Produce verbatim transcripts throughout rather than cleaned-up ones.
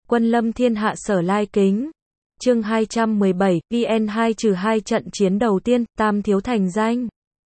Quân lâm thiên hạ sở lai kính. Chương hai trăm mười bảy, vê en hai hai trận chiến đầu tiên, Tam thiếu thành danh.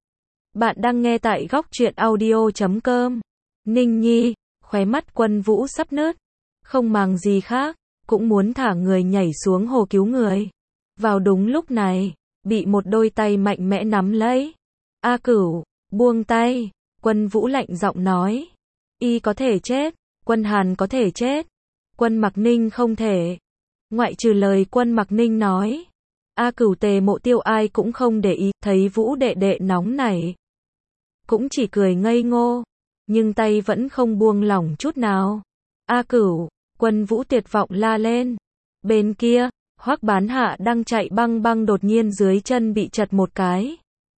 Bạn đang nghe tại góc truyện audio chấm com. Ninh Nhi, khóe mắt Quân Vũ sắp nứt, không màng gì khác, cũng muốn thả người nhảy xuống hồ cứu người. Vào đúng lúc này, bị một đôi tay mạnh mẽ nắm lấy. A Cửu, buông tay, Quân Vũ lạnh giọng nói. Y có thể chết, Quân Hàn có thể chết, Quân Mặc Ninh không thể. Ngoại trừ lời Quân Mặc Ninh nói, A Cửu Tề Mộ Tiêu ai cũng không để ý, thấy Vũ đệ đệ nóng nảy, cũng chỉ cười ngây ngô, nhưng tay vẫn không buông lỏng chút nào. A Cửu, Quân Vũ tuyệt vọng la lên. Bên kia, Hoắc Bán Hạ đang chạy băng băng đột nhiên dưới chân bị chật một cái.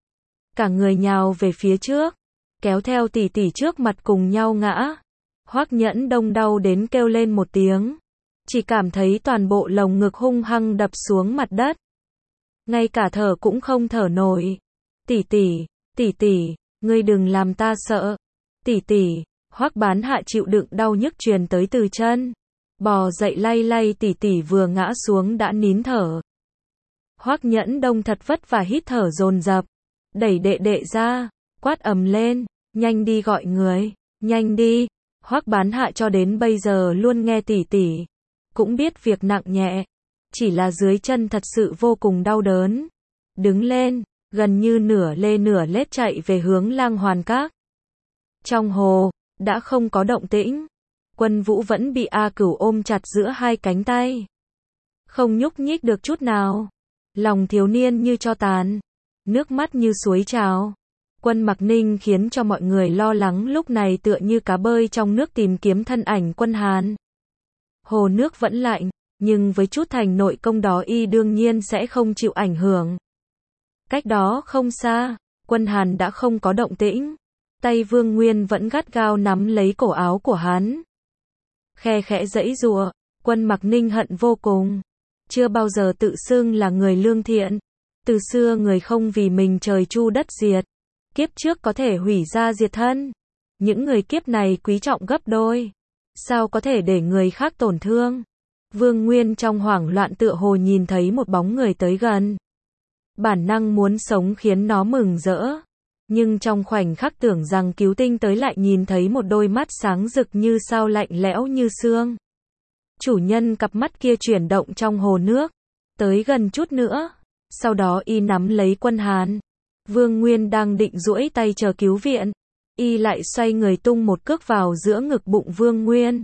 Cả người nhào về phía trước, kéo theo tỷ tỷ trước mặt cùng nhau ngã. Hoắc Nhẫn Đông đau đến kêu lên một tiếng, chỉ cảm thấy toàn bộ lồng ngực hung hăng đập xuống mặt đất. Ngay cả thở cũng không thở nổi. Tỷ tỷ, tỷ tỷ, ngươi đừng làm ta sợ. Tỷ tỷ, Hoắc Bán Hạ chịu đựng đau nhức truyền tới từ chân. Bò dậy lay lay tỷ tỷ vừa ngã xuống đã nín thở. Hoắc Nhẫn Đông thật vất vả hít thở dồn dập, đẩy đệ đệ ra, quát ầm lên, nhanh đi gọi người, nhanh đi. Hoắc Bán Hạ cho đến bây giờ luôn nghe tỷ tỷ, cũng biết việc nặng nhẹ, chỉ là dưới chân thật sự vô cùng đau đớn. Đứng lên, gần như nửa lê nửa lết chạy về hướng Lang Hoàn Các. Trong hồ, đã không có động tĩnh. Quân Vũ vẫn bị A Cửu ôm chặt giữa hai cánh tay, không nhúc nhích được chút nào. Lòng thiếu niên như tro tàn, nước mắt như suối trào. Quân Mặc Ninh khiến cho mọi người lo lắng lúc này tựa như cá bơi trong nước tìm kiếm thân ảnh Quân Hàn. Hồ nước vẫn lạnh, nhưng với chút thành nội công đó y đương nhiên sẽ không chịu ảnh hưởng. Cách đó không xa, Quân Hàn đã không có động tĩnh. Tay Vương Nguyên vẫn gắt gao nắm lấy cổ áo của hắn, khe khẽ giãy giụa. Quân Mặc Ninh hận vô cùng. Chưa bao giờ tự xưng là người lương thiện. Từ xưa người không vì mình trời chu đất diệt. Kiếp trước có thể hủy gia diệt thân. Những người kiếp này quý trọng gấp đôi. Sao có thể để người khác tổn thương? Vương Nguyên trong hoảng loạn tựa hồ nhìn thấy một bóng người tới gần. Bản năng muốn sống khiến nó mừng rỡ. Nhưng trong khoảnh khắc tưởng rằng cứu tinh tới lại nhìn thấy một đôi mắt sáng rực như sao lạnh lẽo như xương. Chủ nhân cặp mắt kia chuyển động trong hồ nước, tới gần chút nữa. Sau đó y nắm lấy Quân Hàn. Vương Nguyên đang định duỗi tay chờ cứu viện, y lại xoay người tung một cước vào giữa ngực bụng Vương Nguyên.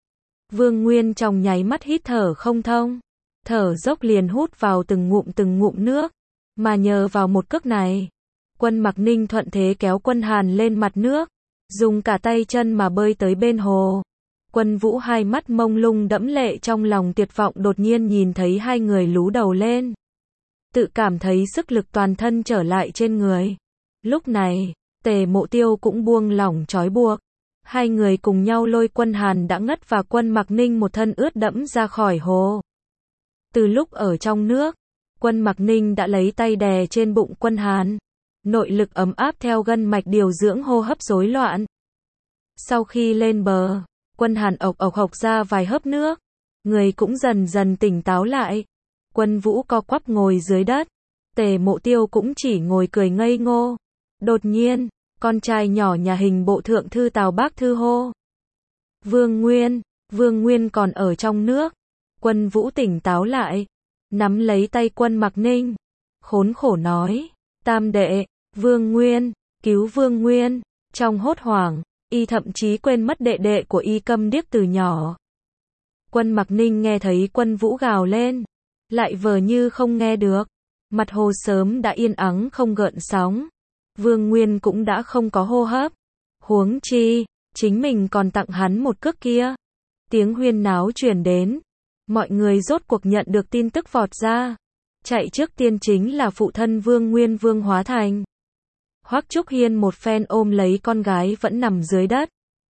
Vương Nguyên trong nháy mắt hít thở không thông, thở dốc liền hút vào từng ngụm từng ngụm nước, mà nhờ vào một cước này, Quân Mặc Ninh thuận thế kéo Quân Hàn lên mặt nước, dùng cả tay chân mà bơi tới bên hồ. Quân Vũ hai mắt mông lung đẫm lệ trong lòng tuyệt vọng đột nhiên nhìn thấy hai người lú đầu lên, tự cảm thấy sức lực toàn thân trở lại trên người. Lúc này, Tề Mộ Tiêu cũng buông lỏng trói buộc. Hai người cùng nhau lôi Quân Hàn đã ngất và Quân Mặc Ninh một thân ướt đẫm ra khỏi hồ. Từ lúc ở trong nước, Quân Mặc Ninh đã lấy tay đè trên bụng Quân Hàn. Nội lực ấm áp theo gân mạch điều dưỡng hô hấp rối loạn. Sau khi lên bờ, Quân Hàn ộc ộc hộc ra vài hớp nước, người cũng dần dần tỉnh táo lại. Quân Vũ co quắp ngồi dưới đất, Tề Mộ Tiêu cũng chỉ ngồi cười ngây ngô. Đột nhiên, con trai nhỏ nhà hình bộ thượng thư Tào Bác Thư hô. Vương Nguyên, Vương Nguyên còn ở trong nước. Quân Vũ tỉnh táo lại, nắm lấy tay Quân Mặc Ninh, khốn khổ nói, tam đệ, Vương Nguyên, cứu Vương Nguyên. Trong hốt hoảng, y thậm chí quên mất đệ đệ của y câm điếc từ nhỏ. Quân Mặc Ninh nghe thấy Quân Vũ gào lên, lại vờ như không nghe được. Mặt hồ sớm đã yên ắng không gợn sóng. Vương Nguyên cũng đã không có hô hấp. Huống chi, chính mình còn tặng hắn một cước kia. Tiếng huyên náo truyền đến. Mọi người rốt cuộc nhận được tin tức vọt ra. Chạy trước tiên chính là phụ thân Vương Nguyên Vương Hóa Thành. Hoắc Trúc Hiên một phen ôm lấy con gái vẫn nằm dưới đất.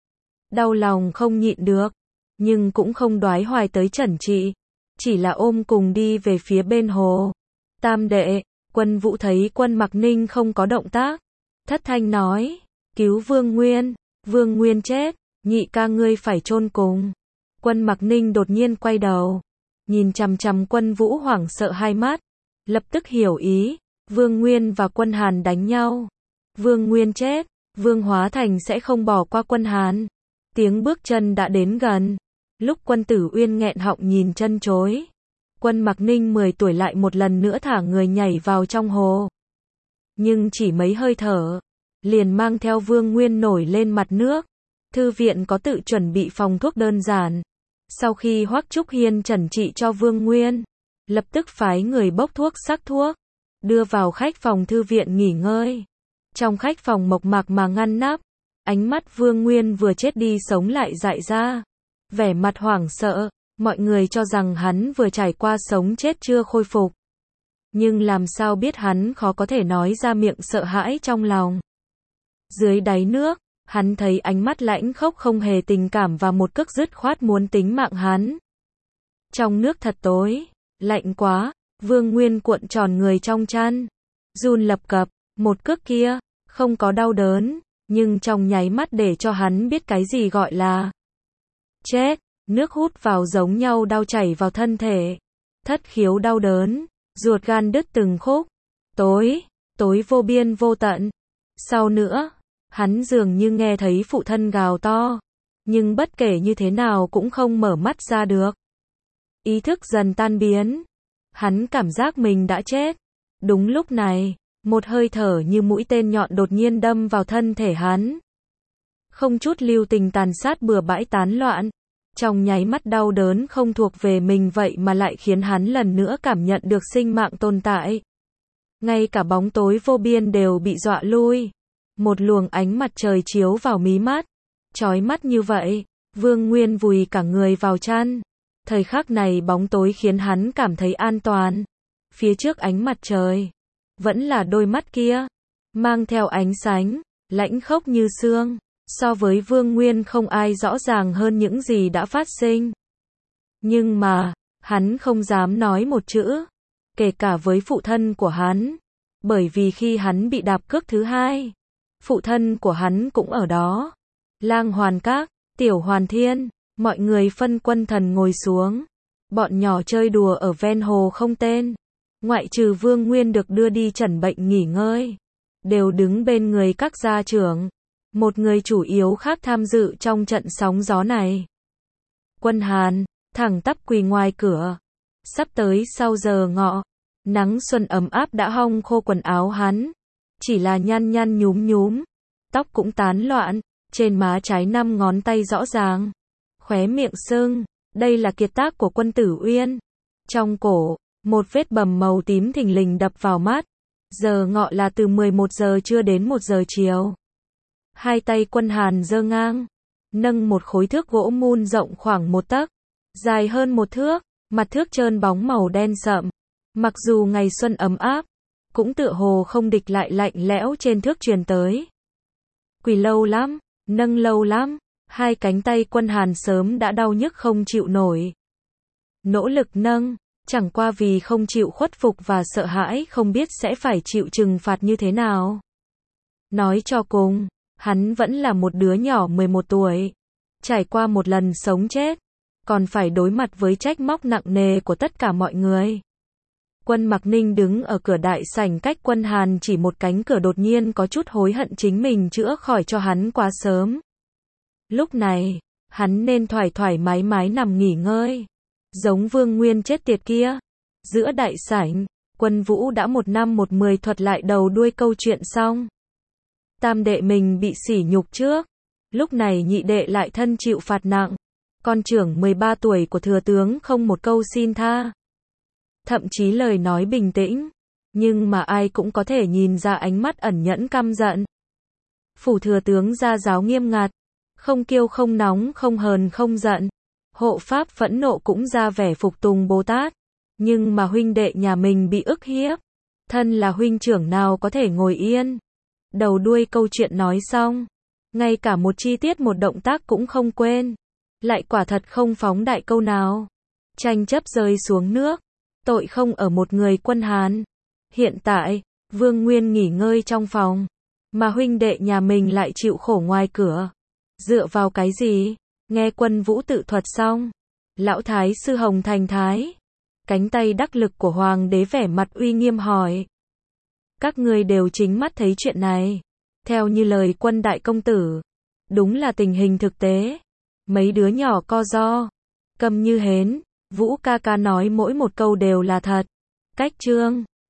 Đau lòng không nhịn được, nhưng cũng không đoái hoài tới trẩn trị. Chỉ là ôm cùng đi về phía bên hồ. Tam đệ, Quân Vũ thấy Quân Mặc Ninh không có động tác, thất thanh nói, cứu Vương Nguyên, Vương Nguyên chết, nhị ca ngươi phải chôn cùng. Quân Mặc Ninh đột nhiên quay đầu, nhìn chằm chằm Quân Vũ hoảng sợ hai mắt, lập tức hiểu ý, Vương Nguyên và Quân Hàn đánh nhau. Vương Nguyên chết, Vương Hóa Thành sẽ không bỏ qua Quân Hàn. Tiếng bước chân đã đến gần, lúc Quân Tử Uyên nghẹn họng nhìn chân chối. Quân Mặc Ninh mười tuổi lại một lần nữa thả người nhảy vào trong hồ. Nhưng chỉ mấy hơi thở, liền mang theo Vương Nguyên nổi lên mặt nước. Thư viện có tự chuẩn bị phòng thuốc đơn giản. Sau khi Hoắc Trúc Hiên chẩn trị cho Vương Nguyên, lập tức phái người bốc thuốc sắc thuốc, đưa vào khách phòng thư viện nghỉ ngơi. Trong khách phòng mộc mạc mà ngăn nắp, ánh mắt Vương Nguyên vừa chết đi sống lại dại ra, vẻ mặt hoảng sợ, mọi người cho rằng hắn vừa trải qua sống chết chưa khôi phục. Nhưng làm sao biết hắn khó có thể nói ra miệng sợ hãi trong lòng. Dưới đáy nước, hắn thấy ánh mắt lãnh khốc không hề tình cảm và một cước dứt khoát muốn tính mạng hắn. Trong nước thật tối, lạnh quá, Vương Nguyên cuộn tròn người trong chăn, run lập cập, một cước kia, không có đau đớn, nhưng trong nháy mắt để cho hắn biết cái gì gọi là chết, nước hút vào giống nhau đau chảy vào thân thể, thất khiếu đau đớn, ruột gan đứt từng khúc, tối, tối vô biên vô tận. Sau nữa, hắn dường như nghe thấy phụ thân gào to, nhưng bất kể như thế nào cũng không mở mắt ra được. Ý thức dần tan biến, hắn cảm giác mình đã chết. Đúng lúc này, một hơi thở như mũi tên nhọn đột nhiên đâm vào thân thể hắn. Không chút lưu tình tàn sát bừa bãi tán loạn. Trong nháy mắt đau đớn không thuộc về mình vậy mà lại khiến hắn lần nữa cảm nhận được sinh mạng tồn tại. Ngay cả bóng tối vô biên đều bị dọa lui. Một luồng ánh mặt trời chiếu vào mí mắt. Chói mắt như vậy, Vương Nguyên vùi cả người vào chăn. Thời khắc này bóng tối khiến hắn cảm thấy an toàn. Phía trước ánh mặt trời, vẫn là đôi mắt kia, mang theo ánh sáng, lãnh khốc như xương. So với Vương Nguyên không ai rõ ràng hơn những gì đã phát sinh. Nhưng mà, hắn không dám nói một chữ, kể cả với phụ thân của hắn. Bởi vì khi hắn bị đạp cước thứ hai, phụ thân của hắn cũng ở đó. Lang Hoàn Các, Tiểu Hoàn Thiên, mọi người phân quân thần ngồi xuống. Bọn nhỏ chơi đùa ở ven hồ không tên. Ngoại trừ Vương Nguyên được đưa đi chẩn bệnh nghỉ ngơi, đều đứng bên người các gia trưởng. Một người chủ yếu khác tham dự trong trận sóng gió này. Quân Hàn, thẳng tắp quỳ ngoài cửa. Sắp tới sau giờ ngọ, nắng xuân ấm áp đã hong khô quần áo hắn. Chỉ là nhăn nhăn nhúm nhúm, tóc cũng tán loạn, trên má trái năm ngón tay rõ ràng. Khóe miệng sưng, đây là kiệt tác của Quân Tử Uyên. Trong cổ, một vết bầm màu tím thình lình đập vào mắt. Giờ ngọ là từ mười một giờ trưa đến một giờ chiều. Hai tay Quân Hàn giơ ngang, nâng một khối thước gỗ mun rộng khoảng một tấc, dài hơn một thước, mặt thước trơn bóng màu đen sậm. Mặc dù ngày xuân ấm áp, cũng tựa hồ không địch lại lạnh lẽo trên thước truyền tới. Quỳ lâu lắm, nâng lâu lắm, hai cánh tay Quân Hàn sớm đã đau nhức không chịu nổi. Nỗ lực nâng, chẳng qua vì không chịu khuất phục và sợ hãi không biết sẽ phải chịu trừng phạt như thế nào. Nói cho cùng, hắn vẫn là một đứa nhỏ mười một tuổi, trải qua một lần sống chết, còn phải đối mặt với trách móc nặng nề của tất cả mọi người. Quân Mặc Ninh đứng ở cửa đại sảnh cách Quân Hàn chỉ một cánh cửa đột nhiên có chút hối hận chính mình chữa khỏi cho hắn quá sớm. Lúc này, hắn nên thoải thoải mái mái nằm nghỉ ngơi, giống Vương Nguyên chết tiệt kia. Giữa đại sảnh, Quân Vũ đã một năm một mười thuật lại đầu đuôi câu chuyện xong. Tam đệ mình bị sỉ nhục trước, lúc này nhị đệ lại thân chịu phạt nặng. Con trưởng mười ba tuổi của thừa tướng không một câu xin tha. Thậm chí lời nói bình tĩnh, nhưng mà ai cũng có thể nhìn ra ánh mắt ẩn nhẫn căm giận. Phủ thừa tướng gia giáo nghiêm ngặt, không kiêu không nóng không hờn không giận. Hộ pháp phẫn nộ cũng ra vẻ phục tùng Bồ Tát. Nhưng mà huynh đệ nhà mình bị ức hiếp, thân là huynh trưởng nào có thể ngồi yên. Đầu đuôi câu chuyện nói xong, ngay cả một chi tiết một động tác cũng không quên. Lại quả thật không phóng đại câu nào. Tranh chấp rơi xuống nước, tội không ở một người Quân Hàn. Hiện tại, Vương Nguyên nghỉ ngơi trong phòng, mà huynh đệ nhà mình lại chịu khổ ngoài cửa. Dựa vào cái gì? Nghe quân vũ tự thuật xong, lão thái sư Hồng Thành Thái, cánh tay đắc lực của hoàng đế vẻ mặt uy nghiêm hỏi. Các ngươi đều chính mắt thấy chuyện này. Theo như lời Quân đại công tử, đúng là tình hình thực tế. Mấy đứa nhỏ co ro, câm như hến, Vũ ca ca nói mỗi một câu đều là thật. Cách chương